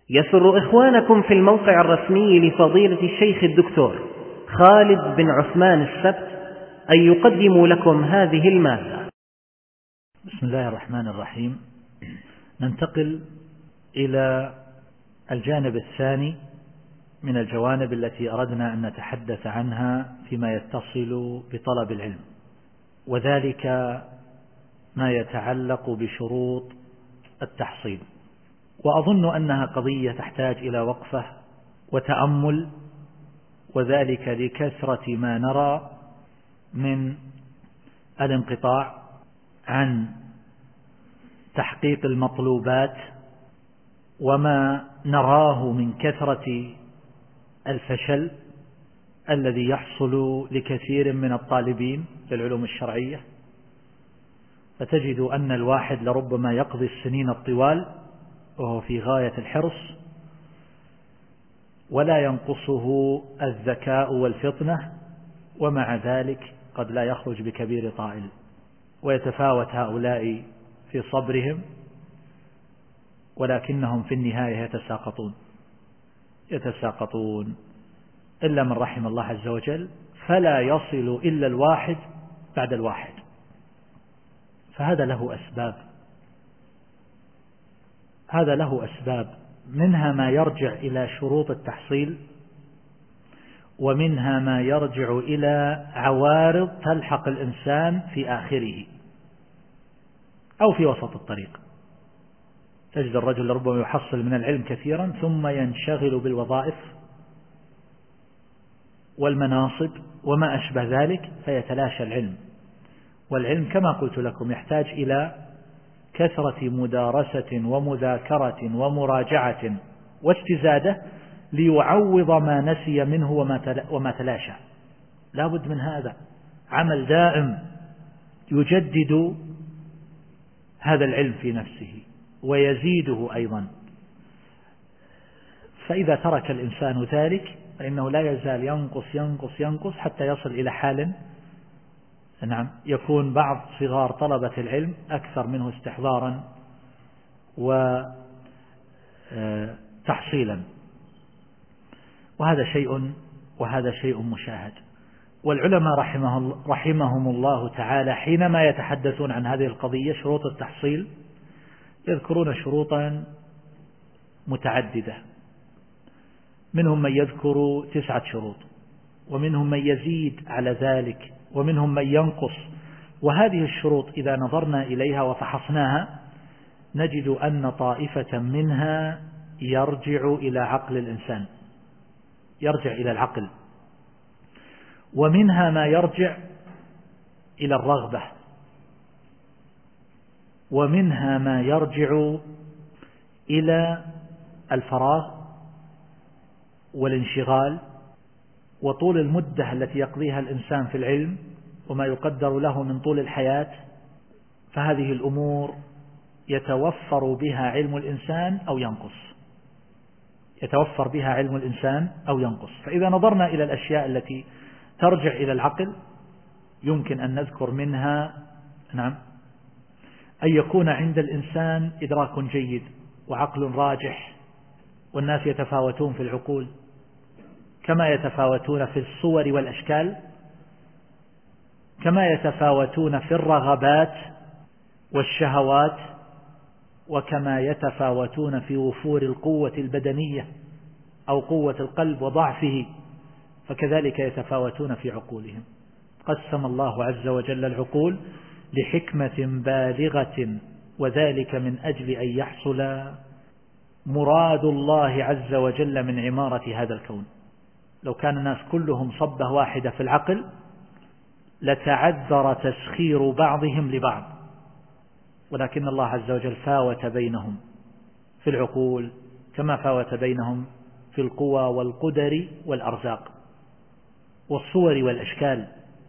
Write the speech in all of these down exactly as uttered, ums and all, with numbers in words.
يسر إخوانكم في الموقع الرسمي لفضيلة الشيخ الدكتور خالد بن عثمان السبت أن يقدموا لكم هذه المادة. بسم الله الرحمن الرحيم. ننتقل إلى الجانب الثاني من الجوانب التي أردنا أن نتحدث عنها فيما يتصل بطلب العلم، وذلك ما يتعلق بشروط التحصيل. وأظن أنها قضية تحتاج إلى وقفة وتأمل، وذلك لكثرة ما نرى من الانقطاع عن تحقيق المطلوبات، وما نراه من كثرة الفشل الذي يحصل لكثير من الطالبين للعلوم الشرعية. فتجد أن الواحد لربما يقضي السنين الطوال وهو في غاية الحرص، ولا ينقصه الذكاء والفطنة، ومع ذلك قد لا يخرج بكبير طائل. ويتفاوت هؤلاء في صبرهم، ولكنهم في النهاية يتساقطون يتساقطون إلا من رحم الله عز وجل، فلا يصل إلا الواحد بعد الواحد. فهذا له أسباب هذا له أسباب منها ما يرجع إلى شروط التحصيل، ومنها ما يرجع إلى عوارض تلحق الإنسان في آخره أو في وسط الطريق. تجد الرجل ربما يحصل من العلم كثيرا ثم ينشغل بالوظائف والمناصب وما أشبه ذلك فيتلاشى العلم. والعلم كما قلت لكم يحتاج إلى كثرة مدارسة ومذاكرة ومراجعة واستزادة ليعوض ما نسي منه وما تلاشى. لا بد من هذا، عمل دائم يجدد هذا العلم في نفسه ويزيده أيضا. فإذا ترك الإنسان ذلك فإنه لا يزال ينقص ينقص ينقص حتى يصل إلى حال نعم يكون بعض صغار طلبة العلم أكثر منه استحضارا وتحصيلا، وهذا شيء وهذا شيء مشاهد. والعلماء رحمه رحمهم الله تعالى حينما يتحدثون عن هذه القضية شروط التحصيل يذكرون شروطا متعددة، منهم من يذكر تسعة شروط، ومنهم من يزيد على ذلك، ومنهم من ينقص. وهذه الشروط إذا نظرنا إليها وفحصناها نجد أن طائفة منها يرجع إلى عقل الإنسان يرجع إلى العقل، ومنها ما يرجع إلى الرغبة، ومنها ما يرجع إلى الفراغ والانشغال وطول المدة التي يقضيها الإنسان في العلم وما يقدر له من طول الحياة. فهذه الأمور يتوفر بها علم الإنسان أو ينقص يتوفر بها علم الإنسان أو ينقص. فإذا نظرنا إلى الأشياء التي ترجع إلى العقل يمكن أن نذكر منها نعم أن يكون عند الإنسان إدراك جيد وعقل راجح. والناس يتفاوتون في العقول كما يتفاوتون في الصور والأشكال، كما يتفاوتون في الرغبات والشهوات، وكما يتفاوتون في وفور القوة البدنية أو قوة القلب وضعفه، فكذلك يتفاوتون في عقولهم. قسم الله عز وجل العقول لحكمة بالغة، وذلك من أجل أن يحصل مراد الله عز وجل من عمارة هذا الكون. لو كان الناس كلهم صبة واحدة في العقل لتعذر تسخير بعضهم لبعض، ولكن الله عز وجل فاوت بينهم في العقول كما فاوت بينهم في القوى والقدر والأرزاق والصور والأشكال.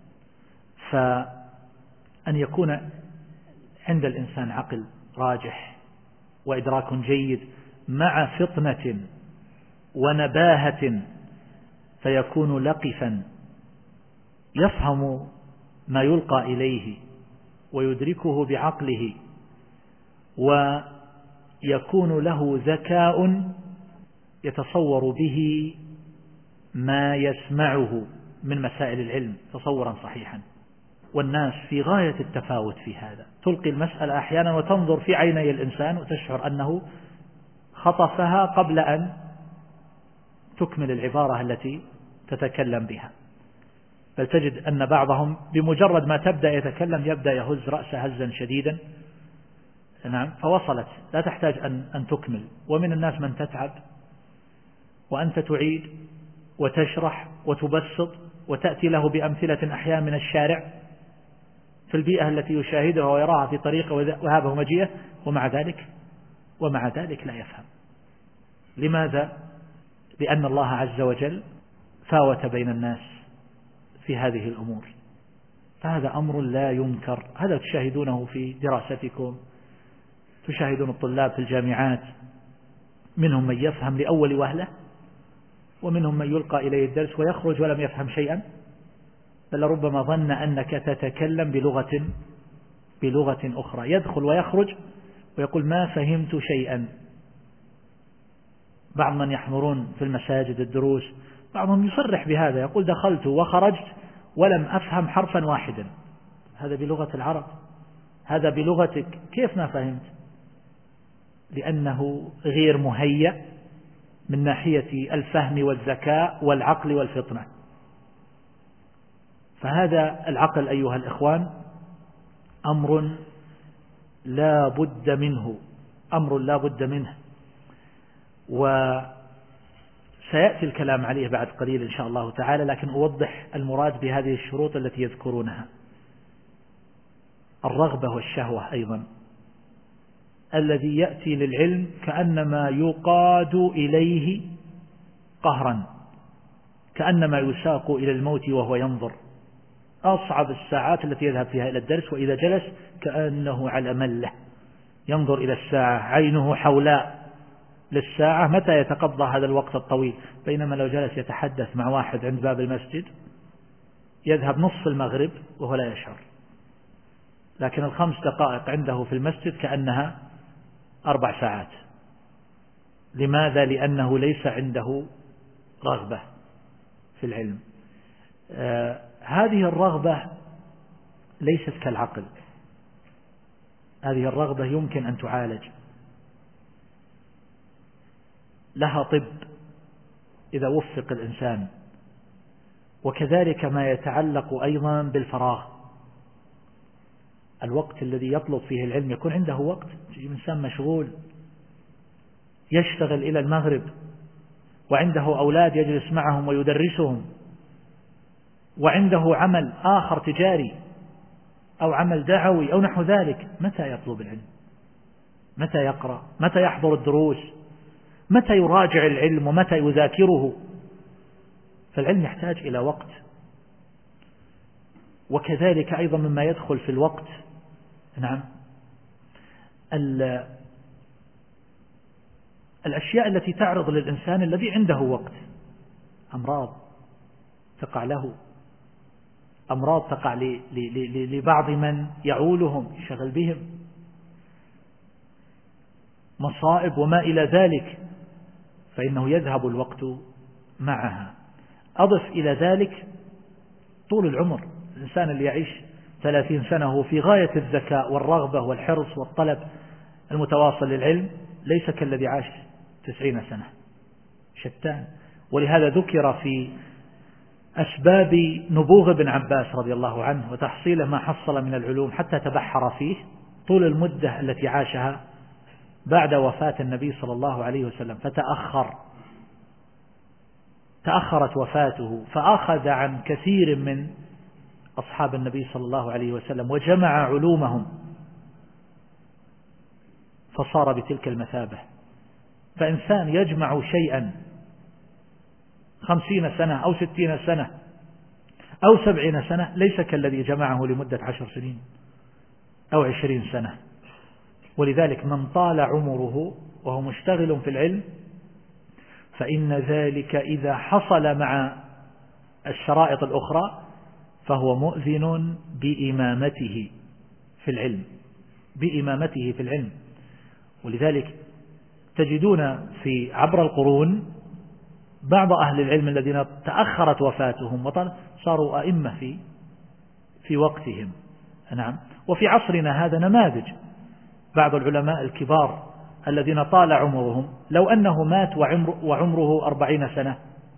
فأن يكون عند الإنسان عقل راجح وإدراك جيد مع فطنة ونباهة، فيكون لقفا يفهم ما يلقى إليه ويدركه بعقله، ويكون له ذكاء يتصور به ما يسمعه من مسائل العلم تصورا صحيحا، والناس في غاية التفاوت في هذا. تلقي المسألة أحيانا وتنظر في عيني الإنسان وتشعر أنه خطفها قبل أن تكمل العبارة التي تتكلم بها، بل تجد أن بعضهم بمجرد ما تبدأ يتكلم يبدأ يهز رأسه هزا شديدا، نعم، فوصلت لا تحتاج أن, أن تكمل. ومن الناس من تتعب وأنت تعيد وتشرح وتبسط وتأتي له بأمثلة أحيانا من الشارع في البيئة التي يشاهدها ويراها في طريقة وهابه ومجيئة، ومع ذلك ومع ذلك لا يفهم. لماذا؟ لأن الله عز وجل فاوت بين الناس في هذه الأمور. فهذا أمر لا ينكر، هذا تشاهدونه في دراستكم، تشاهدون الطلاب في الجامعات، منهم من يفهم لأول وهلة، ومنهم من يلقى إليه الدرس ويخرج ولم يفهم شيئا، بل ربما ظن أنك تتكلم بلغة بلغة أخرى، يدخل ويخرج ويقول ما فهمت شيئا. بعض من يحضرون في المساجد الدروس بعضهم يصرح بهذا، يقول دخلت وخرجت ولم أفهم حرفا واحدا. هذا بلغة العرب، هذا بلغتك، كيف ما فهمت؟ لأنه غير مهيأ من ناحية الفهم والذكاء والعقل والفطنة. فهذا العقل أيها الإخوان أمر لا بد منه، أمر لا بد منه، وسيأتي الكلام عليه بعد قليل إن شاء الله تعالى، لكن أوضح المراد بهذه الشروط التي يذكرونها. الرغبة والشهوة أيضا، الذي يأتي للعلم كأنما يقاد إليه قهرا، كأنما يساق إلى الموت وهو ينظر. أصعب الساعات التي يذهب فيها إلى الدرس، وإذا جلس كأنه على ملة ينظر إلى الساعة، عينه حولاء للساعة متى يتقضى هذا الوقت الطويل، بينما لو جلس يتحدث مع واحد عند باب المسجد يذهب نصف المغرب وهو لا يشعر، لكن الخمس دقائق عنده في المسجد كأنها أربع ساعات. لماذا؟ لأنه ليس عنده رغبة في العلم. آه هذه الرغبة ليست كالعقل، هذه الرغبة يمكن أن تعالج، لها طب إذا وفق الإنسان. وكذلك ما يتعلق أيضا بالفراغ، الوقت الذي يطلب فيه العلم يكون عنده وقت. إنسان مشغول يشتغل إلى المغرب وعنده أولاد يجلس معهم ويدرسهم، وعنده عمل آخر تجاري أو عمل دعوي أو نحو ذلك، متى يطلب العلم؟ متى يقرأ؟ متى يحضر الدروس؟ متى يراجع العلم ومتى يذاكره؟ فالعلم يحتاج إلى وقت. وكذلك أيضا مما يدخل في الوقت، نعم، الأشياء التي تعرض للإنسان الذي عنده وقت، أمراض تقع له، أمراض تقع لبعض من يعولهم يشغل بهم، مصائب وما إلى ذلك، فإنه يذهب الوقت معها. أضف إلى ذلك طول العمر، الإنسان اللي يعيش ثلاثين سنة هو في غاية الذكاء والرغبة والحرص والطلب المتواصل للعلم، ليس كالذي عاش تسعين سنة، شتان. ولهذا ذكر في أسباب نبوغ ابن عباس رضي الله عنه وتحصيله ما حصل من العلوم حتى تبحر فيه، طول المدة التي عاشها بعد وفاة النبي صلى الله عليه وسلم، فتأخر تأخرت وفاته، فأخذ عن كثير من أصحاب النبي صلى الله عليه وسلم وجمع علومهم، فصار بتلك المثابة. فإنسان يجمع شيئا خمسين سنة أو ستين سنة أو سبعين سنة ليس كالذي جمعه لمدة عشر سنين أو عشرين سنة. ولذلك من طال عمره وهو مشتغل في العلم فإن ذلك إذا حصل مع الشرائط الأخرى فهو مؤذن بإمامته في العلم بإمامته في العلم. ولذلك تجدون في عبر القرون بعض أهل العلم الذين تأخرت وفاتهم وطل صاروا أئمة في في وقتهم. نعم. وفي عصرنا هذا نماذج، بعض العلماء الكبار الذين طال عمرهم لو أنه مات وعمر وعمره أربعين سنة،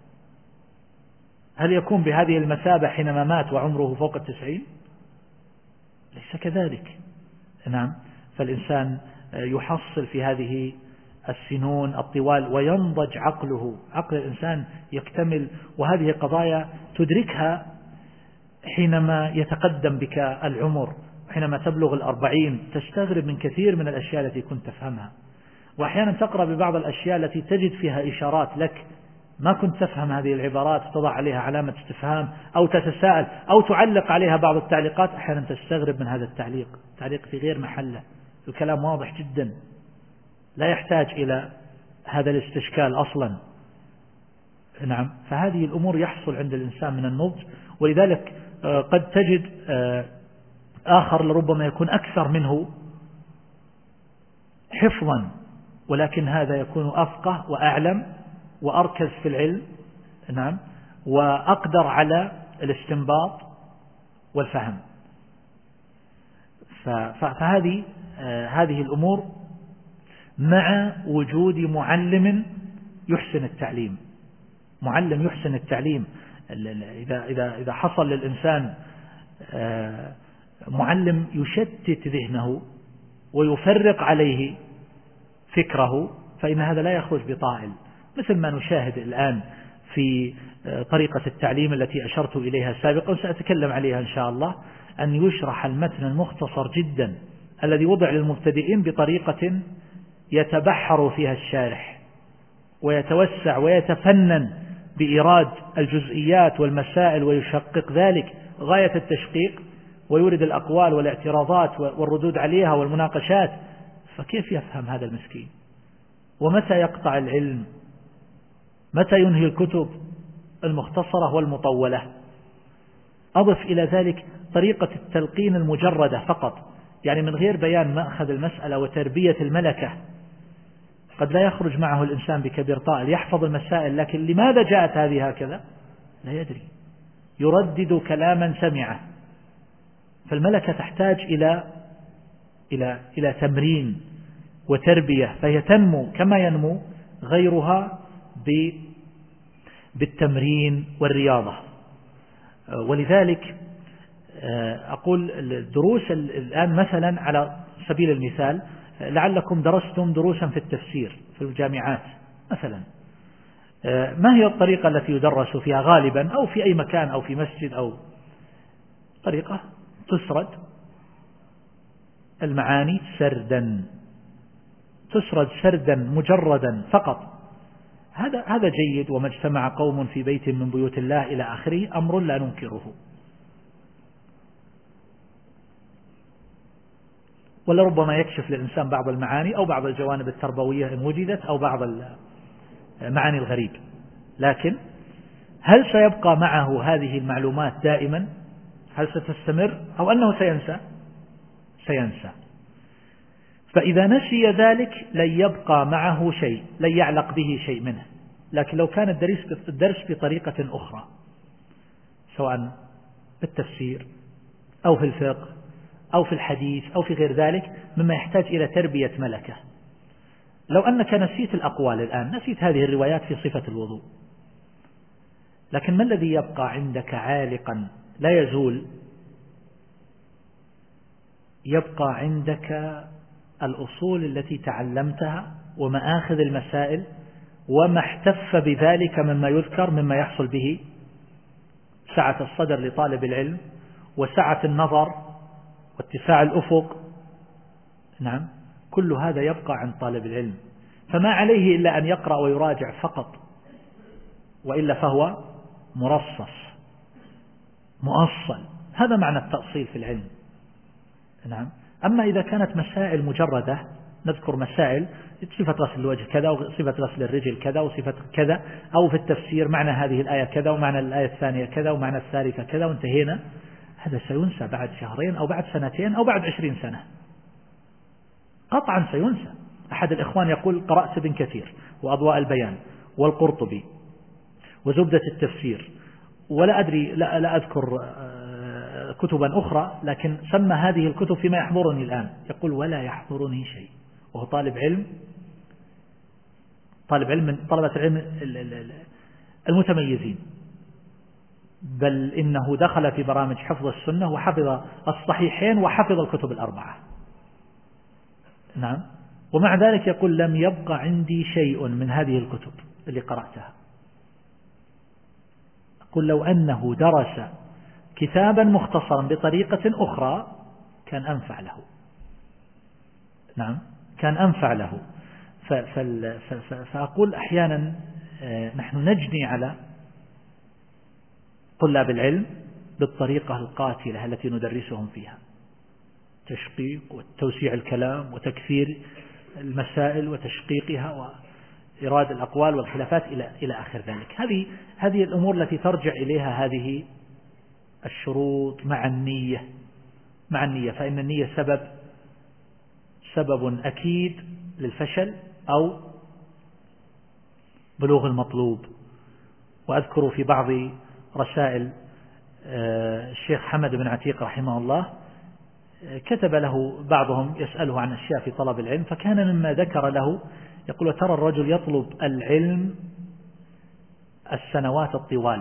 هل يكون بهذه المثابة حينما مات وعمره فوق التسعين؟ ليس كذلك. نعم. فالإنسان يحصل في هذه السنون الطوال وينضج عقله، عقل الإنسان يكتمل، وهذه قضايا تدركها حينما يتقدم بك العمر. حينما تبلغ الأربعين تستغرب من كثير من الأشياء التي كنت تفهمها، وأحيانا تقرأ ببعض الأشياء التي تجد فيها إشارات لك ما كنت تفهم هذه العبارات، تضع عليها علامة استفهام أو تتساءل أو تعلق عليها بعض التعليقات، أحيانا تستغرب من هذا التعليق، تعليق في غير محله، الكلام واضح جدا لا يحتاج إلى هذا الاستشكال أصلا. نعم. فهذه الأمور يحصل عند الإنسان من النضج، ولذلك قد تجد آخر لربما يكون أكثر منه حفظا، ولكن هذا يكون أفقه وأعلم وأركز في العلم. نعم. وأقدر على الاستنباط والفهم. فهذه هذه الأمور مع وجود معلم يحسن التعليم. معلم يحسن التعليم، إذا إذا إذا حصل للإنسان معلم يشتت ذهنه ويفرق عليه فكره، فإن هذا لا يخرج بطائل، مثل ما نشاهد الآن في طريقة التعليم التي أشرت إليها سابقا وسأتكلم عليها إن شاء الله، أن يشرح المتن المختصر جدا الذي وضع للمبتدئين بطريقة يتبحر فيها الشارح ويتوسع ويتفنن بإيراد الجزئيات والمسائل ويشقق ذلك غاية التشقيق، ويورد الأقوال والاعتراضات والردود عليها والمناقشات. فكيف يفهم هذا المسكين؟ ومتى يقطع العلم؟ متى ينهي الكتب المختصرة والمطولة؟ أضف إلى ذلك طريقة التلقين المجردة فقط، يعني من غير بيان مأخذ المسألة وتربية الملكة. قد لا يخرج معه الإنسان بكبير طائل، يحفظ المسائل، لكن لماذا جاءت هذه هكذا لا يدري، يردد كلاما سمعه. فالملكة تحتاج إلى إلى إلى تمرين وتربية، فهي تنمو كما ينمو غيرها بالتمرين والرياضة. ولذلك أقول الدروس الآن مثلا على سبيل المثال، لعلكم درستم دروسا في التفسير في الجامعات مثلا، ما هي الطريقة التي يدرس فيها غالبا أو في أي مكان أو في مسجد؟ أو طريقة تسرد المعاني سردا، تسرد سردا مجردا فقط. هذا هذا جيد، وما اجتمع قوم في بيت من بيوت الله إلى آخره، أمر لا ننكره. ولربما يكشف للإنسان بعض المعاني أو بعض الجوانب التربوية إن وجدت، أو بعض المعاني الغريب، لكن هل سيبقى معه هذه المعلومات دائما؟ هل ستستمر أو أنه سينسى؟ سينسى. فإذا نسي ذلك لن يبقى معه شيء، لن يعلق به شيء منه. لكن لو كان الدرس بطريقة أخرى، سواء بالتفسير أو في الفقه أو في الحديث أو في غير ذلك مما يحتاج إلى تربية ملكة. لو أنك نسيت الأقوال الآن، نسيت هذه الروايات في صفة الوضوء، لكن ما الذي يبقى عندك عالقا لا يزول؟ يبقى عندك الأصول التي تعلمتها ومآخذ المسائل وما احتف بذلك مما يذكر، مما يحصل به سعة الصدر لطالب العلم وسعة النظر واتساع الأفق. نعم. كل هذا يبقى عند طالب العلم، فما عليه إلا أن يقرأ ويراجع فقط، وإلا فهو مرصص مؤصل. هذا معنى التأصيل في العلم. نعم. أما إذا كانت مسائل مجردة، نذكر مسائل صفة غسل الوجه كذا وصفة غسل الرجل كذا وصفة كذا، أو في التفسير معنى هذه الآية كذا ومعنى الآية الثانية كذا ومعنى الثالثة كذا وانتهينا، هذا سينسى بعد شهرين أو بعد سنتين أو بعد عشرين سنة، قطعا سينسى. أحد الإخوان يقول: قرأت ابن كثير وأضواء البيان والقرطبي وزبدة التفسير، ولا أدري لا, لا أذكر كتبا أخرى، لكن سمى هذه الكتب فيما يحضرني الآن، يقول ولا يحضرني شيء، وهو طالب علم طالب علم من طلبة العلم المتميزين، بل إنه دخل في برامج حفظ السنة وحفظ الصحيحين وحفظ الكتب الأربعة. نعم. ومع ذلك يقول لم يبقى عندي شيء من هذه الكتب اللي قرأتها. قل لو أنه درس كتابا مختصرا بطريقة أخرى كان أنفع له. نعم، كان أنفع له. فأقول أحيانا نحن نجني على طلاب العلم بالطريقة القاتلة التي ندرسهم فيها، تشقيق وتوسيع الكلام وتكثير المسائل وتشقيقها وإيراد الأقوال والخلافات إلى إلى آخر ذلك. هذه هذه الأمور التي ترجع إليها هذه الشروط مع النية مع النية فإن النية سبب سبب أكيد للفشل أو بلوغ المطلوب. وأذكر في بعض رسائل الشيخ حمد بن عتيق رحمه الله كتب له بعضهم يسأله عن أشياء في طلب العلم، فكان مما ذكر له يقول ترى الرجل يطلب العلم السنوات الطوال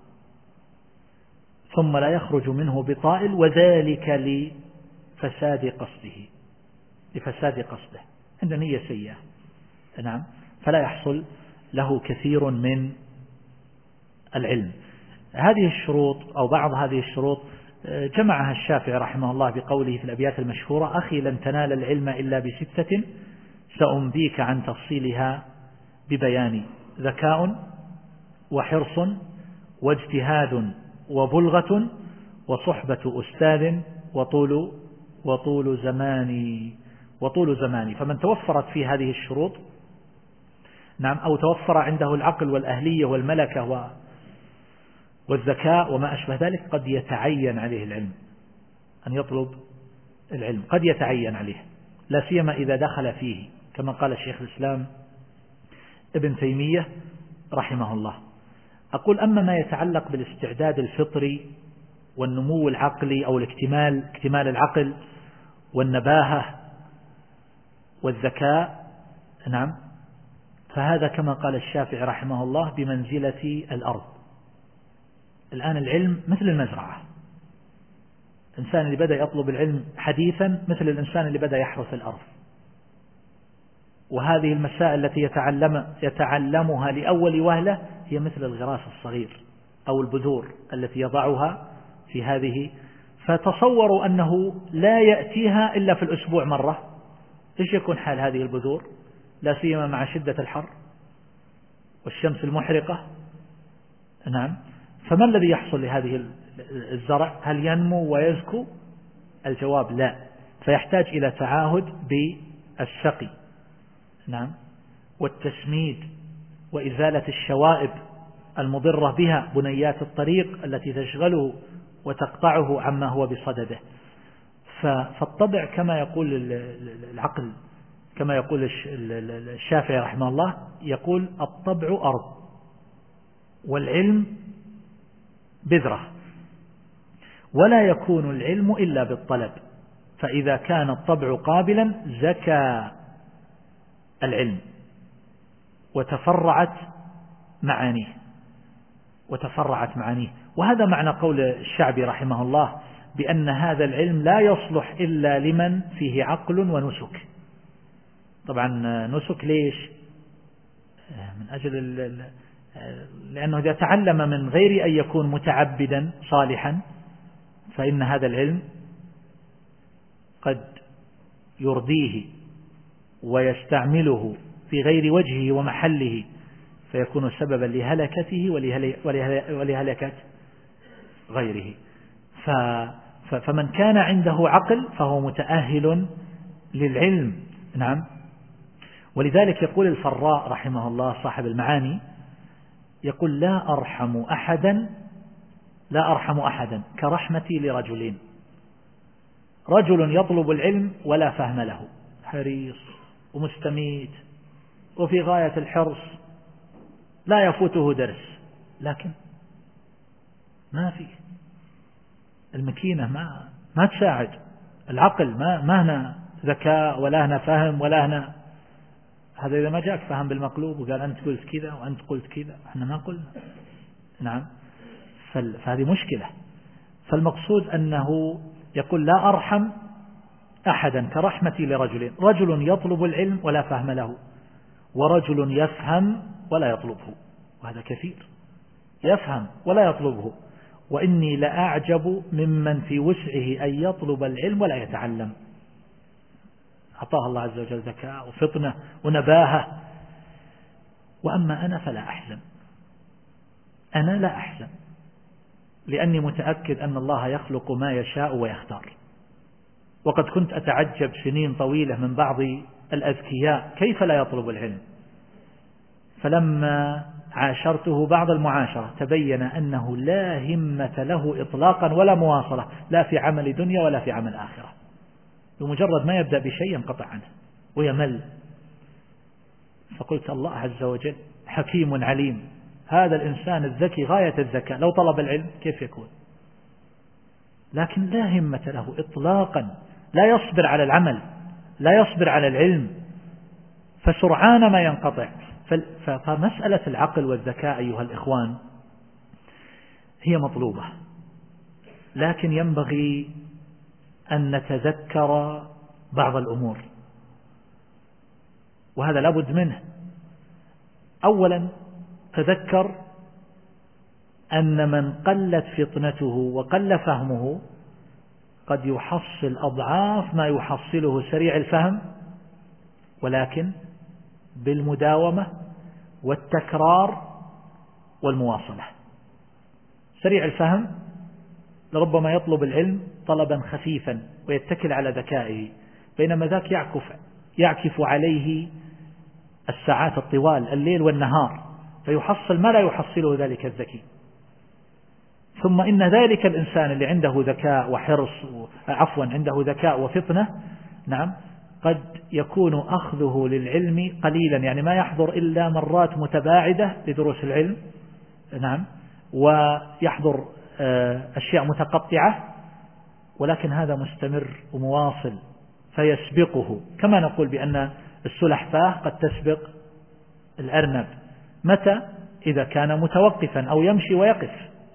ثم لا يخرج منه بطائل، وذلك لفساد قصده لفساد قصده عند نية سيئة. نعم، فلا يحصل له كثير من العلم. هذه الشروط أو بعض هذه الشروط جمعها الشافعي رحمه الله بقوله في الأبيات المشهورة: أخي لن تنال العلم إلا بستة سأنبيك عن تفصيلها ببيان: ذكاء وحرص واجتهاد وبلغة وصحبة أستاذ وطول وطول زماني وطول زماني. فمن توفرت في هذه الشروط، نعم، أو توفر عنده العقل والأهلية والملكة والذكاء وما أشبه ذلك، قد يتعين عليه العلم أن يطلب العلم، قد يتعين عليه، لا سيما إذا دخل فيه كما قال الشيخ الإسلام ابن تيمية رحمه الله. أقول أما ما يتعلق بالاستعداد الفطري والنمو العقلي أو الاكتمال اكتمال العقل والنباهة والذكاء، نعم، فهذا كما قال الشافعي رحمه الله بمنزلة الأرض. الآن العلم مثل المزرعة، الإنسان اللي بدأ يطلب العلم حديثا مثل الإنسان اللي بدأ يحرث الأرض، وهذه المسائل التي يتعلم يتعلمها لأول وهلة هي مثل الغراس الصغير أو البذور التي يضعها في هذه. فتصوروا أنه لا يأتيها إلا في الأسبوع مرة، إيش يكون حال هذه البذور لا سيما مع شدة الحر والشمس المحرقة؟ نعم. فما الذي يحصل لهذه الزرع؟ هل ينمو ويزكو؟ الجواب لا، فيحتاج إلى تعاهد بالسقي، نعم، والتسميد وإزالة الشوائب المضرة بها، بنيات الطريق التي تشغله وتقطعه عما هو بصدده. فالطبع كما يقول العقل، كما يقول الشافعي رحمه الله، يقول الطبع أرض والعلم بذرة، ولا يكون العلم إلا بالطلب، فإذا كان الطبع قابلا زكى العلم وتفرعت معانيه وتفرعت معانيه وهذا معنى قول الشعبي رحمه الله بأن هذا العلم لا يصلح إلا لمن فيه عقل ونسك. طبعا نسك ليش؟ من أجل لأنه إذا تعلم من غير أن يكون متعبدا صالحا فإن هذا العلم قد يرديه ويستعمله في غير وجهه ومحله، فيكون سببا لهلكته ولهلكة غيره. فمن كان عنده عقل فهو متأهل للعلم، نعم. ولذلك يقول الفراء رحمه الله صاحب المعاني، يقول لا أرحم أحدا لا أرحم أحدا كرحمتي لرجلين: رجل يطلب العلم ولا فهم له، حريص ومستميت وفي غاية الحرص لا يفوته درس، لكن ما في المكينة ما ما تساعد العقل، ما ما هنا ذكاء ولا هنا فهم ولا هنا هذا. إذا ما جاءك فهم بالمقلوب وقال أنت قلت كذا وأنت قلت كذا، احنا ما قلنا. نعم، فهذه مشكلة. فالمقصود أنه يقول لا أرحم أحدا كرحمتي لرجل، رجل يطلب العلم ولا فهم له، ورجل يفهم ولا يطلبه، وهذا كثير، يفهم ولا يطلبه. وإني لأعجب ممن في وسعه أن يطلب العلم ولا يتعلم. أعطاه الله عز وجل ذكاء وفطنة ونباهة، وأما أنا فلا أحزن، أنا لا أحزن، لأني متأكد أن الله يخلق ما يشاء ويختار. وقد كنت أتعجب سنين طويلة من بعض الأذكياء كيف لا يطلب العلم، فلما عاشرته بعض المعاشرة تبين أنه لا همة له إطلاقا ولا مواصلة، لا في عمل دنيا ولا في عمل آخرة. بمجرد ما يبدأ بشيء ينقطع عنه ويمل. فقلت الله عز وجل حكيم عليم، هذا الإنسان الذكي غاية الذكاء لو طلب العلم كيف يكون؟ لكن لا همة له إطلاقا، لا يصبر على العمل، لا يصبر على العلم، فسرعان ما ينقطع. فمسألة العقل والذكاء أيها الإخوان هي مطلوبة، لكن ينبغي أن نتذكر بعض الأمور، وهذا لابد منه. أولا تذكر أن من قلت فطنته وقل فهمه قد يحصل أضعاف ما يحصله سريع الفهم، ولكن بالمداومة والتكرار والمواصلة. سريع الفهم لربما يطلب العلم طلبا خفيفا ويتكل على ذكائه، بينما ذاك يعكف يعكف عليه الساعات الطوال الليل والنهار، فيحصل ما لا يحصله ذلك الذكي. ثم إن ذلك الإنسان اللي عنده ذكاء وحرص، عفوا عنده ذكاء وفطنة، نعم، قد يكون أخذه للعلم قليلا، يعني ما يحضر إلا مرات متباعدة لدروس العلم، نعم، ويحضر أشياء متقطعة، ولكن هذا مستمر ومواصل فيسبقه. كما نقول بأن السلحفاة قد تسبق الأرنب، متى؟ إذا كان متوقفا أو يمشي ويقف.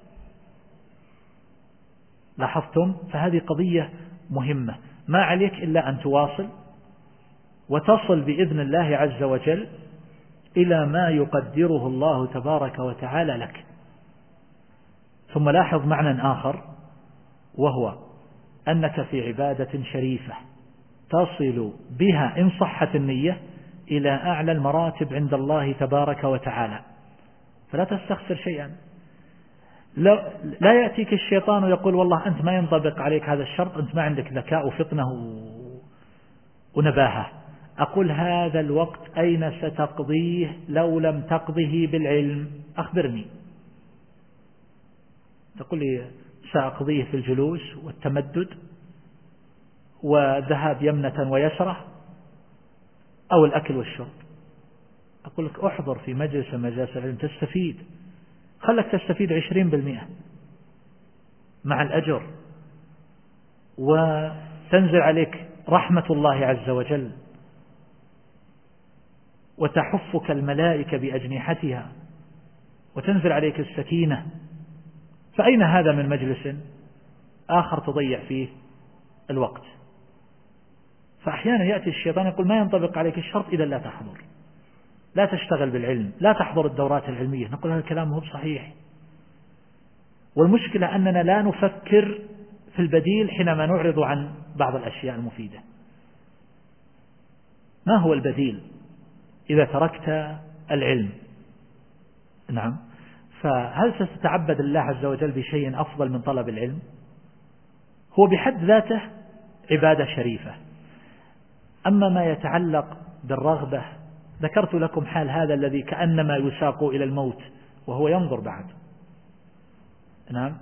لاحظتم؟ فهذه قضية مهمة، ما عليك إلا أن تواصل وتصل بإذن الله عز وجل إلى ما يقدره الله تبارك وتعالى لك. ثم لاحظ معنى آخر، وهو أنك في عبادة شريفة تصل بها إن صحت النية إلى أعلى المراتب عند الله تبارك وتعالى، فلا تستخسر شيئا. لا يأتيك الشيطان ويقول والله أنت ما ينطبق عليك هذا الشرط، أنت ما عندك ذكاء وفطنة ونباهة. أقول هذا الوقت أين ستقضيه لو لم تقضه بالعلم؟ أخبرني. تقول لي سأقضيه في الجلوس والتمدد وذهاب يمنة ويسرة أو الأكل والشرب. أقول لك أحضر في مجلس مجالس العلم تستفيد، خلك تستفيد عشرين بالمئة مع الأجر، وتنزل عليك رحمة الله عز وجل، وتحفك الملائكة بأجنحتها، وتنزل عليك السكينة. فأين هذا من مجلس آخر تضيع فيه الوقت؟ فأحيانا يأتي الشيطان يقول ما ينطبق عليك الشرط إذا لا تحضر، لا تشتغل بالعلم، لا تحضر الدورات العلمية. نقول هذا الكلام هو صحيح، والمشكلة أننا لا نفكر في البديل حينما نعرض عن بعض الأشياء المفيدة. ما هو البديل إذا تركت العلم؟ نعم، فهل ستتعبد الله عز وجل بشيء أفضل من طلب العلم؟ هو بحد ذاته عبادة شريفة. أما ما يتعلق بالرغبة، ذكرت لكم حال هذا الذي كأنما يساق إلى الموت وهو ينظر بعد. نعم،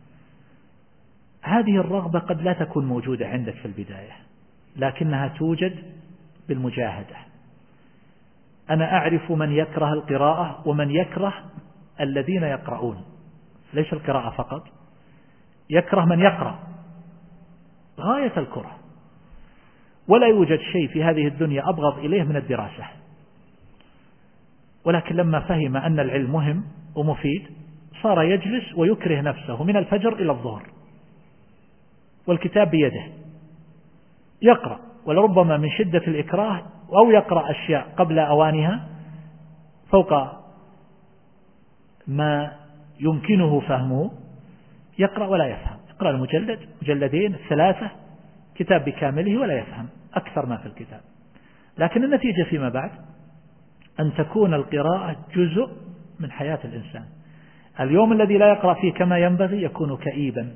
هذه الرغبة قد لا تكون موجودة عندك في البداية، لكنها توجد بالمجاهدة. أنا أعرف من يكره القراءة ومن يكره الذين يقرؤون، ليس القراءة فقط، يكره من يقرأ غاية الكره، ولا يوجد شيء في هذه الدنيا أبغض إليه من الدراسة، ولكن لما فهم أن العلم مهم ومفيد صار يجلس ويكره نفسه من الفجر إلى الظهر والكتاب بيده يقرأ، ولربما من شدة الإكراه أو يقرأ أشياء قبل أوانها فوق ما يمكنه فهمه، يقرأ ولا يفهم، يقرأ المجلد مجلدين ثلاثة كتاب بكامله ولا يفهم أكثر ما في الكتاب. لكن النتيجة فيما بعد أن تكون القراءة جزء من حياة الإنسان. اليوم الذي لا يقرأ فيه كما ينبغي يكون كئيبا،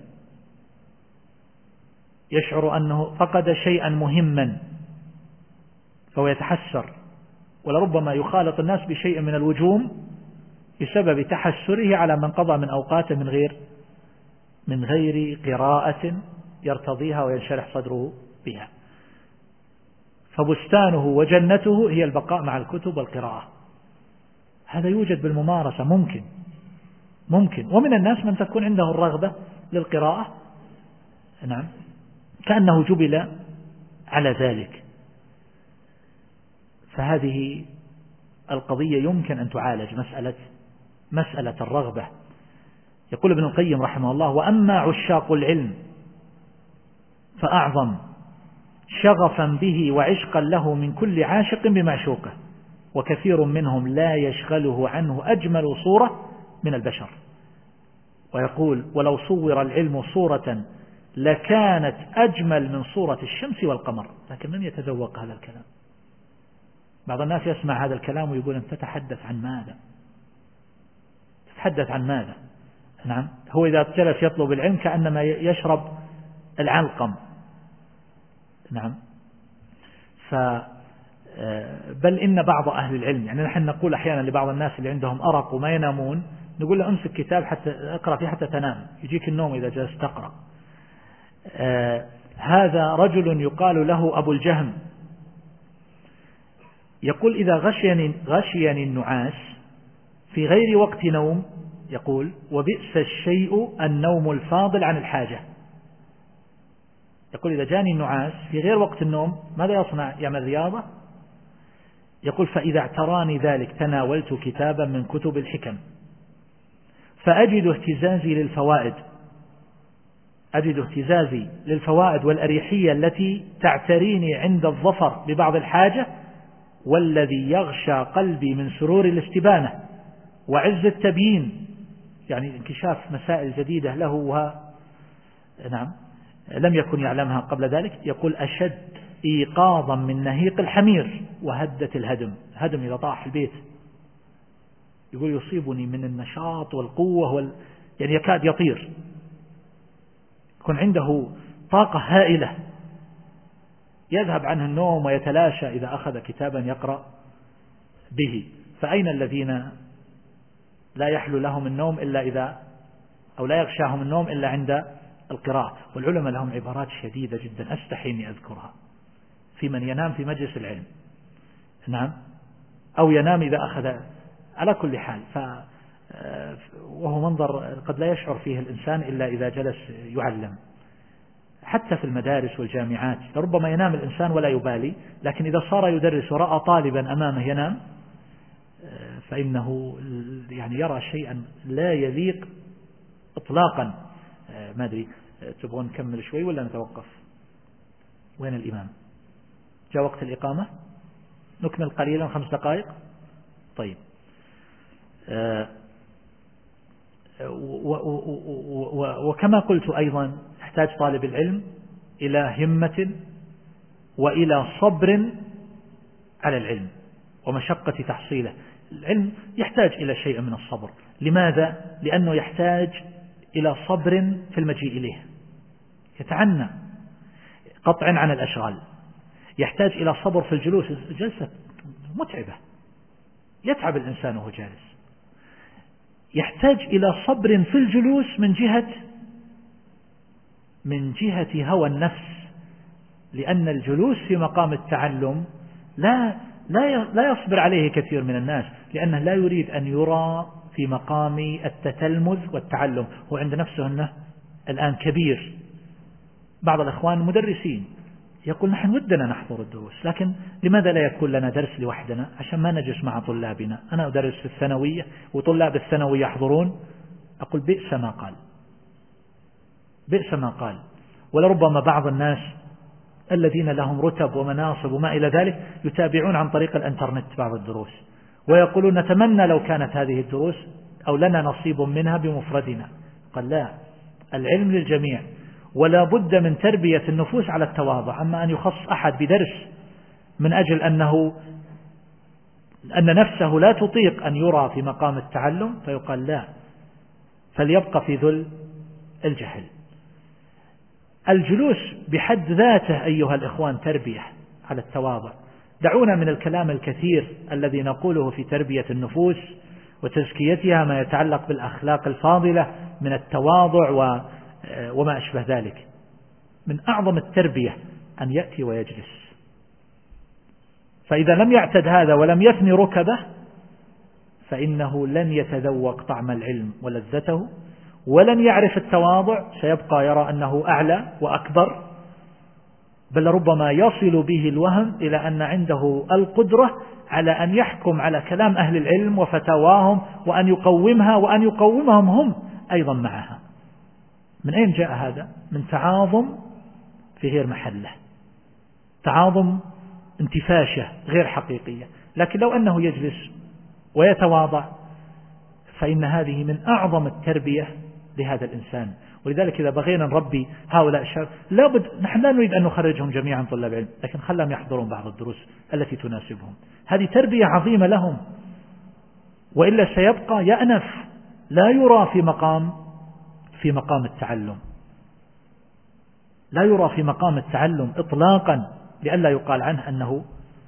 يشعر أنه فقد شيئا مهما فهو يتحسر، ولربما يخالط الناس بشيء من الوجوم بسبب تحسره على من قضى من أوقاته من غير من غير قراءة يرتضيها وينشرح صدره بها. فبستانه وجنته هي البقاء مع الكتب والقراءة. هذا يوجد بالممارسة، ممكن ممكن ومن الناس من تكون عنده الرغبة للقراءة، نعم، كأنه جبل على ذلك. فهذه القضية يمكن أن تعالج، مسألة مسألة الرغبة. يقول ابن القيم رحمه الله: وأما عشاق العلم فأعظم شغفا به وعشقا له من كل عاشق بمعشوقه، وكثير منهم لا يشغله عنه أجمل صورة من البشر. ويقول: ولو صور العلم صورة لكانت أجمل من صورة الشمس والقمر. لكن من يتذوق هذا الكلام؟ بعض الناس يسمع هذا الكلام ويقول: أنت تتحدث عن ماذا؟ تتحدث عن ماذا؟ نعم، هو إذا جلس يطلب العلم كأنما يشرب العلقم. نعم. ف بل إن بعض أهل العلم، يعني نحن نقول أحيانا لبعض الناس اللي عندهم أرق وما ينامون، نقول له: أمسك كتاب حتى أقرأ فيه حتى تنام، يجيك النوم إذا جلست تقرأ. آه هذا رجل يقال له أبو الجهم، يقول: إذا غشيني, غشيني النعاس في غير وقت نوم، يقول: وبئس الشيء النوم الفاضل عن الحاجة. يقول: إذا جاني النعاس في غير وقت النوم ماذا يصنع؟ يعمل رياضة. يقول: فإذا اعتراني ذلك تناولت كتابا من كتب الحكم فأجد اهتزازي للفوائد أجد اهتزازي للفوائد والأريحية التي تعتريني عند الظفر ببعض الحاجة، والذي يغشى قلبي من سرور الاستبانة وعز التبيين، يعني انكشاف مسائل جديدة له وها نعم لم يكن يعلمها قبل ذلك. يقول: أشد إيقاظا من نهيق الحمير وهدة الهدم. هدم إذا طاح البيت، يقول: يصيبني من النشاط والقوة وال... يعني يكاد يطير، يكون عنده طاقة هائلة، يذهب عنه النوم ويتلاشى إذا أخذ كتابا يقرأ به. فأين الذين لا يحلو لهم النوم إلا إذا أو لا يغشاهم النوم إلا عند القراءة؟ والعلماء لهم عبارات شديدة جدا أستحي أني أذكرها في من ينام في مجلس العلم، نعم، أو ينام إذا أخذ، على كل حال. ف وهو منظر قد لا يشعر فيه الإنسان إلا إذا جلس يعلم. حتى في المدارس والجامعات ربما ينام الإنسان ولا يبالي، لكن إذا صار يدرس ورأى طالبا أمامه ينام فإنه يعني يرى شيئا لا يليق إطلاقا. ما أدري، تبغون نكمل شوي ولا نتوقف؟ وين الإمام؟ جاء وقت الإقامة؟ نكمل قليلا، خمس دقائق. طيب. وكما قلت أيضا يحتاج طالب العلم إلى همة وإلى صبر على العلم ومشقة تحصيله. العلم يحتاج إلى شيء من الصبر. لماذا؟ لأنه يحتاج إلى صبر في المجيء إليه، يتعنى قطعا عن الأشغال، يحتاج إلى صبر في الجلوس، الجلسة متعبة، يتعب الإنسان وهو جالس، يحتاج إلى صبر في الجلوس من جهة من جهة هوى النفس، لأن الجلوس في مقام التعلم لا لا لا يصبر عليه كثير من الناس، لأنه لا يريد أن يرى في مقام التتلمذ والتعلم. هو عند نفسه أنه الآن كبير. بعض الأخوان مدرسين يقول نحن ودنا نحضر الدروس، لكن لماذا لا يكون لنا درس لوحدنا عشان ما نجلس مع طلابنا؟ أنا أدرس في الثانوية وطلاب الثانوية يحضرون. أقول بئس ما قال، بئس ما قال. ولربما بعض الناس الذين لهم رتب ومناصب وما إلى ذلك يتابعون عن طريق الانترنت بعض الدروس ويقولون نتمنى لو كانت هذه الدروس أو لنا نصيب منها بمفردنا. قال لا، العلم للجميع، ولا بد من تربية النفوس على التواضع. أما أن يخص أحد بدرس من أجل أنه أن نفسه لا تطيق أن يرى في مقام التعلم فيقال لا، فليبقى في ذل الجهل. الجلوس بحد ذاته أيها الإخوان تربية على التواضع. دعونا من الكلام الكثير الذي نقوله في تربية النفوس وتزكيتها ما يتعلق بالأخلاق الفاضلة من التواضع وما أشبه ذلك. من أعظم التربية أن يأتي ويجلس، فإذا لم يعتد هذا ولم يثني ركبه فإنه لن يتذوق طعم العلم ولذته، ولن يعرف التواضع، سيبقى يرى أنه أعلى وأكبر، بل ربما يصل به الوهم إلى أن عنده القدرة على أن يحكم على كلام أهل العلم وفتاواهم وأن يقومها وأن يقومهم هم أيضا معها. من أين جاء هذا؟ من تعاظم في غير محله، تعاظم انتفاشة غير حقيقية. لكن لو أنه يجلس ويتواضع فإن هذه من أعظم التربية لهذا الإنسان. ولذلك إذا بغينا نربي هؤلاء الشباب لابد، نحن لا نريد أن نخرجهم جميعا طلاب علم، لكن خلهم يحضرون بعض الدروس التي تناسبهم. هذه تربية عظيمة لهم، وإلا سيبقى يأنف لا يرى في مقام في مقام التعلم، لا يرى في مقام التعلم إطلاقا، لئلا يقال عنه أنه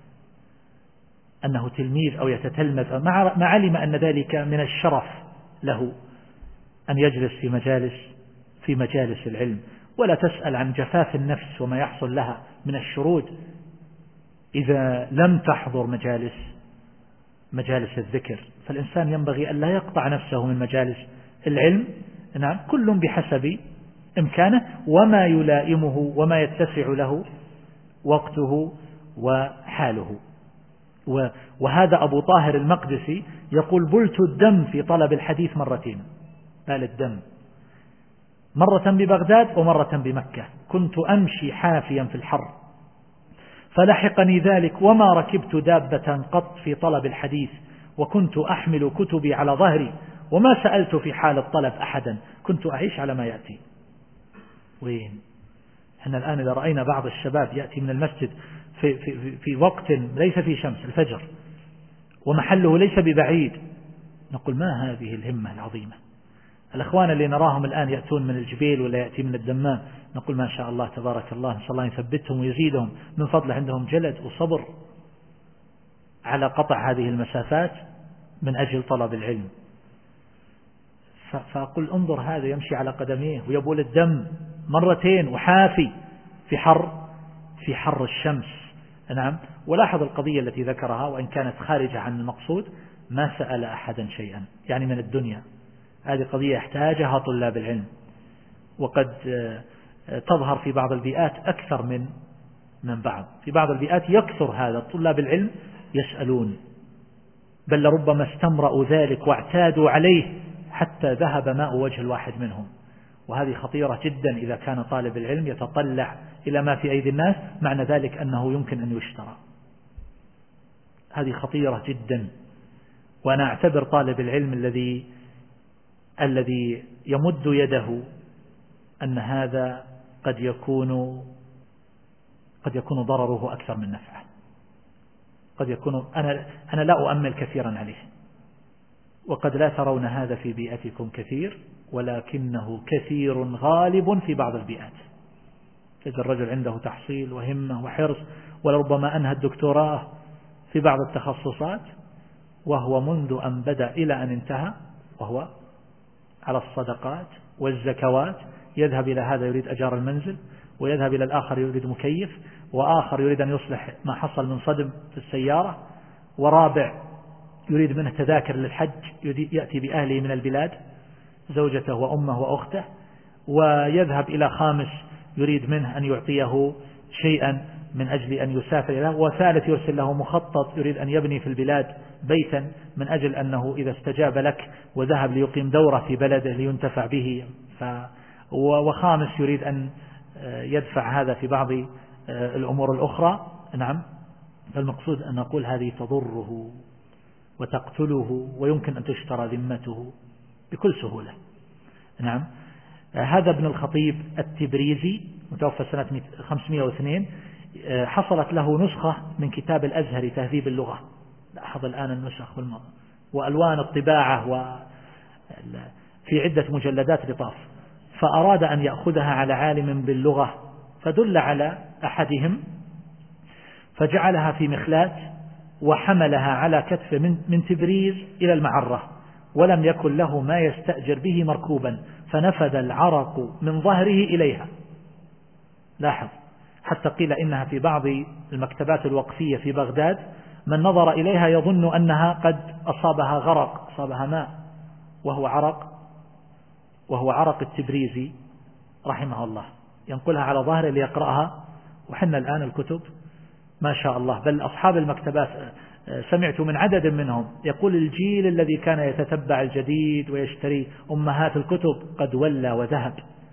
أنه تلميذ أو يتتلمذ، ما علم أن ذلك من الشرف له أن يجلس في مجالس في مجالس العلم. ولا تسأل عن جفاف النفس وما يحصل لها من الشرود إذا لم تحضر مجالس مجالس الذكر. فالإنسان ينبغي أن لا يقطع نفسه من مجالس العلم. نعم، كل بحسب إمكانه وما يلائمه وما يتسع له وقته وحاله. وهذا أبو طاهر المقدسي يقول بلت الدم في طلب الحديث مرتين، بال الدم، مرة ببغداد ومرة بمكة. كنت أمشي حافيا في الحر فلحقني ذلك وما ركبت دابة قط في طلب الحديث، وكنت أحمل كتبي على ظهري وما سألت في حال الطلب أحدا، كنت أعيش على ما يأتي. وين احنا الآن إذا رأينا بعض الشباب يأتي من المسجد في, في, في وقت ليس في شمس الفجر ومحله ليس ببعيد، نقول ما هذه الهمة العظيمة؟ الأخوان اللي نراهم الآن يأتون من الجبيل ولا يأتي من الدمام، نقول ما شاء الله تبارك الله، إن شاء الله يثبتهم ويزيدهم من فضله، عندهم جلد وصبر على قطع هذه المسافات من أجل طلب العلم. فأقول انظر، هذا يمشي على قدميه ويبول الدم مرتين وحافي في حر في حر الشمس. نعم، ولاحظ القضية التي ذكرها وإن كانت خارجة عن المقصود، ما سأل أحدا شيئا يعني من الدنيا. هذه قضية يحتاجها طلاب العلم، وقد تظهر في بعض البيئات أكثر من من بعض. في بعض البيئات يكثر هذا، طلاب العلم يسألون، بل ربما استمرأوا ذلك واعتادوا عليه حتى ذهب ماء وجه الواحد منهم. وهذه خطيرة جدا إذا كان طالب العلم يتطلع إلى ما في أيدي الناس، معنى ذلك أنه يمكن أن يشترى. هذه خطيرة جدا. وأنا أعتبر طالب العلم الذي الذي يمد يده أن هذا قد يكون قد يكون ضرره أكثر من نفعه، قد يكون أنا أنا لا أؤمل كثيرا عليه، وقد لا ترون هذا في بيئتكم كثير، ولكنه كثير غالب في بعض البيئات. تجد الرجل عنده تحصيل وهمة وحرص، ولربما أنهى الدكتوراه في بعض التخصصات، وهو منذ أن بدأ إلى أن انتهى وهو على الصدقات والزكوات، يذهب إلى هذا يريد أجار المنزل، ويذهب إلى الآخر يريد مكيف، وآخر يريد أن يصلح ما حصل من صدم في السيارة، ورابع يريد منه تذاكر للحج، يأتي بأهله من البلاد، زوجته وأمه وأخته، ويذهب إلى خامس يريد منه أن يعطيه شيئا من أجل أن يسافر إليه، وثالث يرسل له مخطط يريد أن يبني في البلاد بيتا من أجل أنه إذا استجاب لك وذهب ليقيم دورة في بلده لينتفع به، ف وخامس يريد أن يدفع هذا في بعض الأمور الأخرى. نعم، فالمقصود أن نقول هذه تضره وتقتله ويمكن أن تشترى ذمته بكل سهولة. نعم. هذا ابن الخطيب التبريزي متوفى سنة خمسمائة واثنين، حصلت له نسخة من كتاب الأزهري تهذيب اللغة، لاحظ الآن النسخ وألوان الطباعة وفي عدة مجلدات لطاف، فأراد أن يأخذها على عالم باللغة فدل على أحدهم فجعلها في مخلات وحملها على كتف من, من تبريز إلى المعرة، ولم يكن له ما يستأجر به مركوبا، فنفذ العرق من ظهره إليها. لاحظ، حتى قيل إنها في بعض المكتبات الوقفية في بغداد من نظر إليها يظن أنها قد أصابها غرق، أصابها ماء، وهو عرق وهو عرق التبريزي رحمه الله، ينقلها على ظهره ليقرأها. وحنا الآن الكتب ما شاء الله، بل أصحاب المكتبات سمعت من عدد منهم يقول الجيل الذي كان يتتبع الجديد ويشتري أمهات الكتب قد ولى وذهب.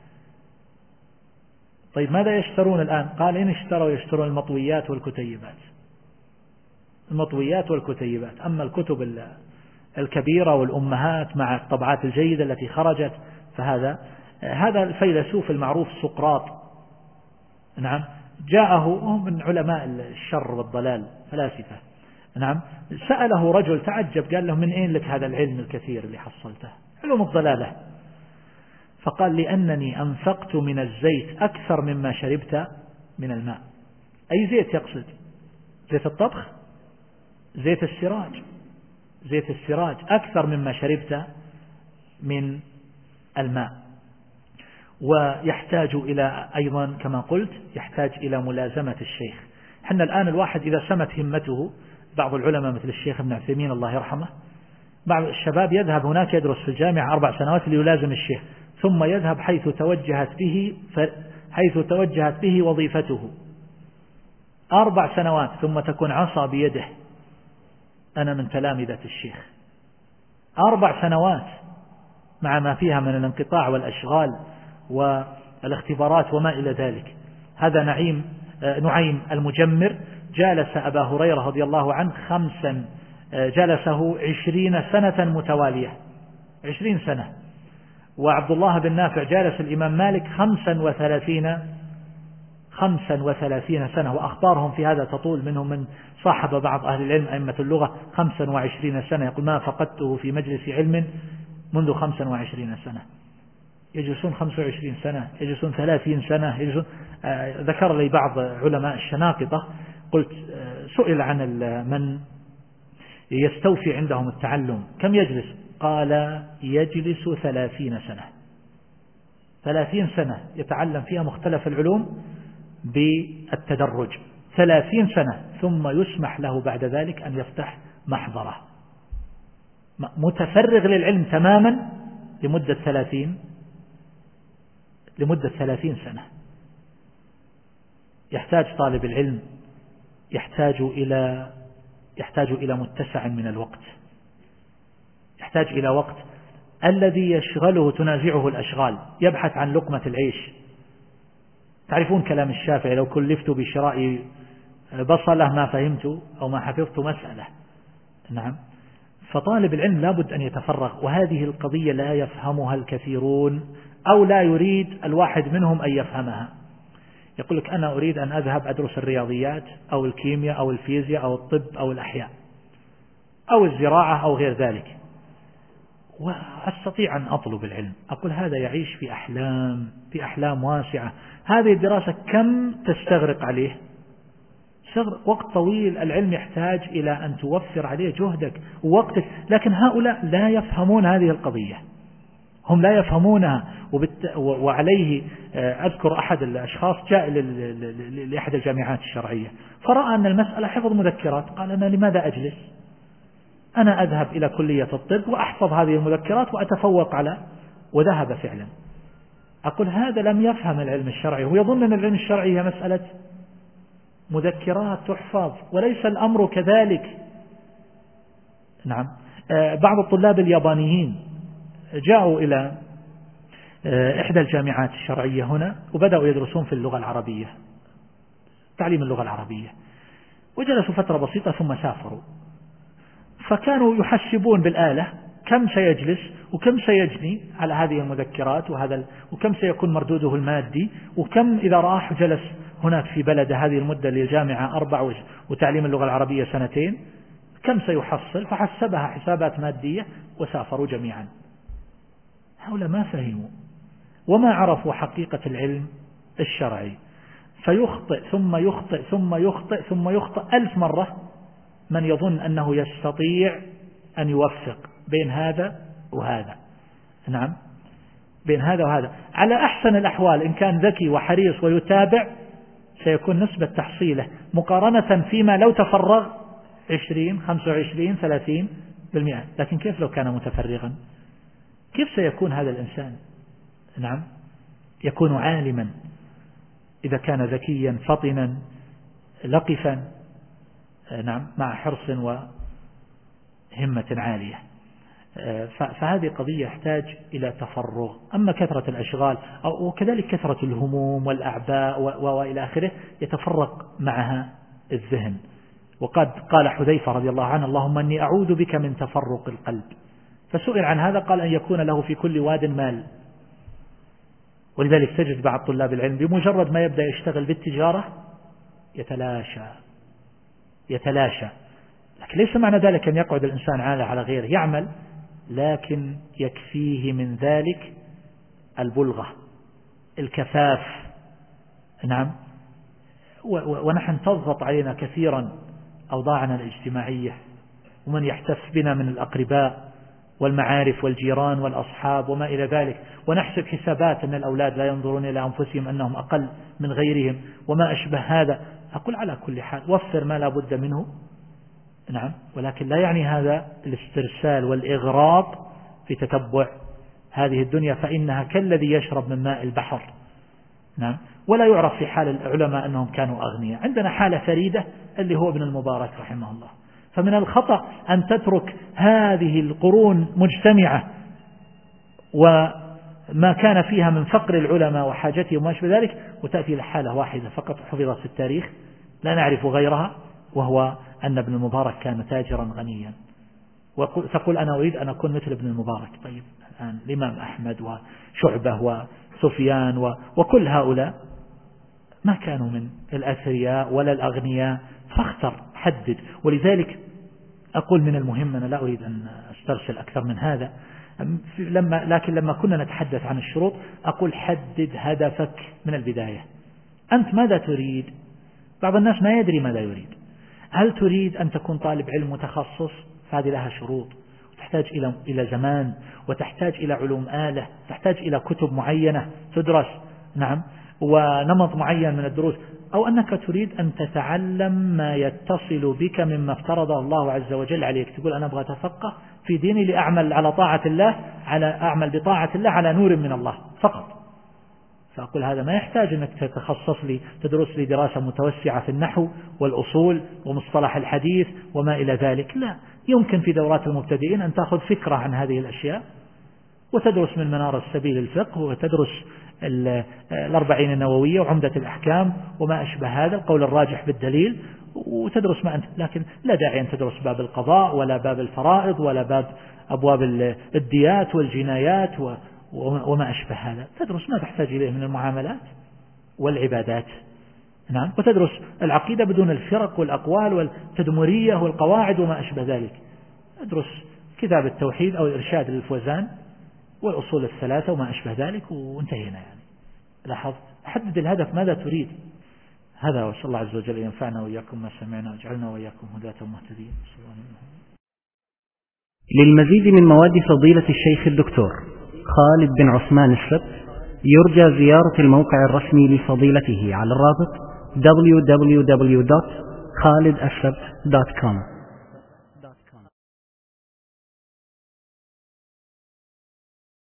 طيب ماذا يشترون الآن؟ قال إن اشتروا يشترون المطويات والكتيبات، المطويات والكتيبات. أما الكتب الكبيرة والأمهات مع الطبعات الجيدة التي خرجت فهذا هذا الفيلسوف المعروف سقراط، نعم، جاءه من علماء الشر والضلال فلاسفة، نعم، سأله رجل تعجب، قال له من أين لك هذا العلم الكثير اللي حصلته، علوم الضلالة؟ فقال لأنني أنفقت من الزيت أكثر مما شربت من الماء. أي زيت يقصد؟ زيت الطبخ، زيت السراج، زيت السراج أكثر مما شربت من الماء. ويحتاج إلى أيضا كما قلت يحتاج إلى ملازمة الشيخ. حنا الآن الواحد إذا سمت همته، بعض العلماء مثل الشيخ ابن عثيمين الله يرحمه، بعض الشباب يذهب هناك يدرس في الجامعة أربع سنوات ليلازم الشيخ، ثم يذهب حيث توجهت به حيث توجهت به وظيفته أربع سنوات، ثم تكون عصا بيده. أنا من تلامذة الشيخ، أربع سنوات مع ما فيها من الانقطاع والأشغال والاختبارات وما إلى ذلك. هذا نعيم نعيم المجمر جالس أبا هريرة رضي الله عنه خمسا جلسه عشرين سنة متوالية، عشرين سنة. وعبد الله بن نافع جالس الإمام مالك خمسا وثلاثين خمسا وثلاثين سنة، وأخبارهم في هذا تطول، منهم من صاحب بعض أهل العلم أئمة اللغة خمسا وعشرين سنة، يقول ما فقدته في مجلس علم منذ خمسا وعشرين سنة. يجلسون خمسة وعشرين سنة، يجلسون ثلاثين سنة، يجلسون. آه ذكر لي بعض علماء الشناقطة، قلت آه سئل عن من يستوفي عندهم التعلم كم يجلس؟ قال يجلس ثلاثين سنة، ثلاثين سنة يتعلم فيها مختلف العلوم بالتدرج، ثلاثين سنة، ثم يسمح له بعد ذلك أن يفتح محضره، متفرغ للعلم تماما لمدة ثلاثين لمدة ثلاثين سنة. يحتاج طالب العلم يحتاج إلى يحتاج إلى متسع من الوقت، يحتاج إلى وقت الذي يشغله تنازعه الأشغال، يبحث عن لقمة العيش. تعرفون كلام الشافعي لو كلفت بشراء بصلة ما فهمت أو ما حفظت مسألة. نعم. فطالب العلم لابد أن يتفرغ، وهذه القضية لا يفهمها الكثيرون أو لا يريد الواحد منهم أن يفهمها. يقول لك أنا أريد أن أذهب أدرس الرياضيات أو الكيمياء أو الفيزياء أو الطب أو الأحياء أو الزراعة أو غير ذلك، وأستطيع أن أطلب العلم. أقول هذا يعيش في أحلام في أحلام واسعة. هذه الدراسة كم تستغرق عليه؟ وقت طويل. العلم يحتاج إلى أن توفر عليه جهدك ووقتك، لكن هؤلاء لا يفهمون هذه القضية، هم لا يفهمونها. وبالت... وعليه أذكر أحد الأشخاص جاء ل... لأحد الجامعات الشرعية فرأى أن المسألة حفظ مذكرات، قال أنا لماذا أجلس؟ أنا أذهب إلى كلية الطب وأحفظ هذه المذكرات وأتفوق على، وذهب فعلا. أقول هذا لم يفهم العلم الشرعي، هو يظن أن العلم الشرعي هي مسألة مذكرات تحفظ، وليس الأمر كذلك. نعم. بعض الطلاب اليابانيين جاءوا إلى إحدى الجامعات الشرعية هنا وبدأوا يدرسون في اللغة العربية، تعليم اللغة العربية، وجلسوا فترة بسيطة ثم سافروا، فكانوا يحسبون بالآلة كم سيجلس وكم سيجني على هذه المذكرات وهذا وكم سيكون مردوده المادي، وكم إذا راح جلس هناك في بلد هذه المدة للجامعة أربع وتعليم اللغة العربية سنتين كم سيحصل، فحسبها حسابات مادية وسافروا جميعا. هؤلاء ما فهموا وما عرفوا حقيقة العلم الشرعي، فيخطئ ثم يخطئ ثم يخطئ ثم يخطئ ألف مرة من يظن أنه يستطيع أن يوفق بين هذا وهذا. نعم، بين هذا وهذا. على أحسن الأحوال إن كان ذكي وحريص ويتابع سيكون نسبة تحصيله مقارنة فيما لو تفرغ عشرين خمسة وعشرين ثلاثين بالمئة، لكن كيف لو كان متفرغا؟ كيف سيكون هذا الإنسان؟ نعم، يكون عالما إذا كان ذكيا فطنا لقفا، نعم، مع حرص وهمة عالية. فهذه قضية يحتاج إلى تفرغ. أما كثرة الأشغال أو وكذلك كثرة الهموم والأعباء وإلى آخره يتفرق معها الذهن. وقد قال حذيفة رضي الله عنه: اللهم أني أعوذ بك من تفرق القلب. فسئل عن هذا قال: أن يكون له في كل واد مال. ولذلك تجد بعض طلاب العلم بمجرد ما يبدأ يشتغل بالتجارة يتلاشى يتلاشى لكن ليس معنى ذلك أن يقعد الإنسان عالة على غيره، يعمل، لكن يكفيه من ذلك البلغة، الكفاف. نعم. ونحن تضغط علينا كثيرا أوضاعنا الاجتماعية، ومن يحتف بنا من الأقرباء والمعارف والجيران والأصحاب وما إلى ذلك، ونحسب حسابات أن الأولاد لا ينظرون إلى أنفسهم أنهم أقل من غيرهم وما أشبه هذا. أقول على كل حال وفر ما لا بد منه، نعم، ولكن لا يعني هذا الاسترسال والإغراق في تتبع هذه الدنيا، فإنها كالذي يشرب من ماء البحر. نعم. ولا يعرف في حال العلماء أنهم كانوا أغنياء. عندنا حالة فريدة اللي هو ابن المبارك رحمه الله. فمن الخطأ أن تترك هذه القرون مجتمعة وما كان فيها من فقر العلماء وحاجتهم وما أشبه ذلك، وتأتي لحالة واحدة فقط حفظت في التاريخ لا نعرف غيرها، وهو أن ابن المبارك كان تاجرا غنيا. وتقول أنا أريد أن أكون مثل ابن المبارك. طيب الآن الإمام أحمد وشعبة وسفيان و... وكل هؤلاء ما كانوا من الأثرياء ولا الأغنياء، فاختر، حدد. ولذلك أقول من المهم، أنا لا أريد أن أسترسل أكثر من هذا، لما لكن لما كنا نتحدث عن الشروط أقول حدد هدفك من البداية. أنت ماذا تريد؟ بعض الناس ما يدري ماذا يريد. هل تريد أن تكون طالب علم متخصص؟ فهذه لها شروط، تحتاج إلى إلى زمان، وتحتاج إلى علوم آلة، تحتاج إلى كتب معينة تدرس، نعم، ونمط معين من الدروس. أو أنك تريد أن تتعلم ما يتصل بك مما افترضه الله عز وجل عليك، تقول أنا أبغى أتفقه في ديني لأعمل على طاعة الله، على أعمل بطاعة الله على نور من الله فقط. فأقول هذا ما يحتاج أنك تتخصص لي تدرس لي دراسة متوسعة في النحو والأصول ومصطلح الحديث وما إلى ذلك. لا، يمكن في دورات المبتدئين أن تأخذ فكرة عن هذه الأشياء وتدرس من منار السبيل الفقه، وتدرس الأربعين النووية وعمدة الأحكام وما أشبه هذا، القول الراجح بالدليل، وتدرس ما أنت. لكن لا داعي أن تدرس باب القضاء ولا باب الفرائض ولا باب أبواب الديات والجنايات وما أشبه هذا. تدرس ما تحتاج إليه من المعاملات والعبادات، نعم، وتدرس العقيدة بدون الفرق والأقوال والتدمرية والقواعد وما أشبه ذلك. تدرس كتاب التوحيد أو الإرشاد للفوزان والأصول الثلاثة وما أشبه ذلك وانتهينا. يعني لاحظت، حدد الهدف ماذا تريد. هذا وصلى الله عز وجل ينفعنا وإياكم ما سمعنا وجعلنا وإياكم هداة مهتدين. للمزيد من مواد فضيلة الشيخ الدكتور خالد بن عثمان السبت يرجى زيارة الموقع الرسمي لفضيلته على الرابط دبليو دبليو دبليو دوت خالد السبت دوت كوم.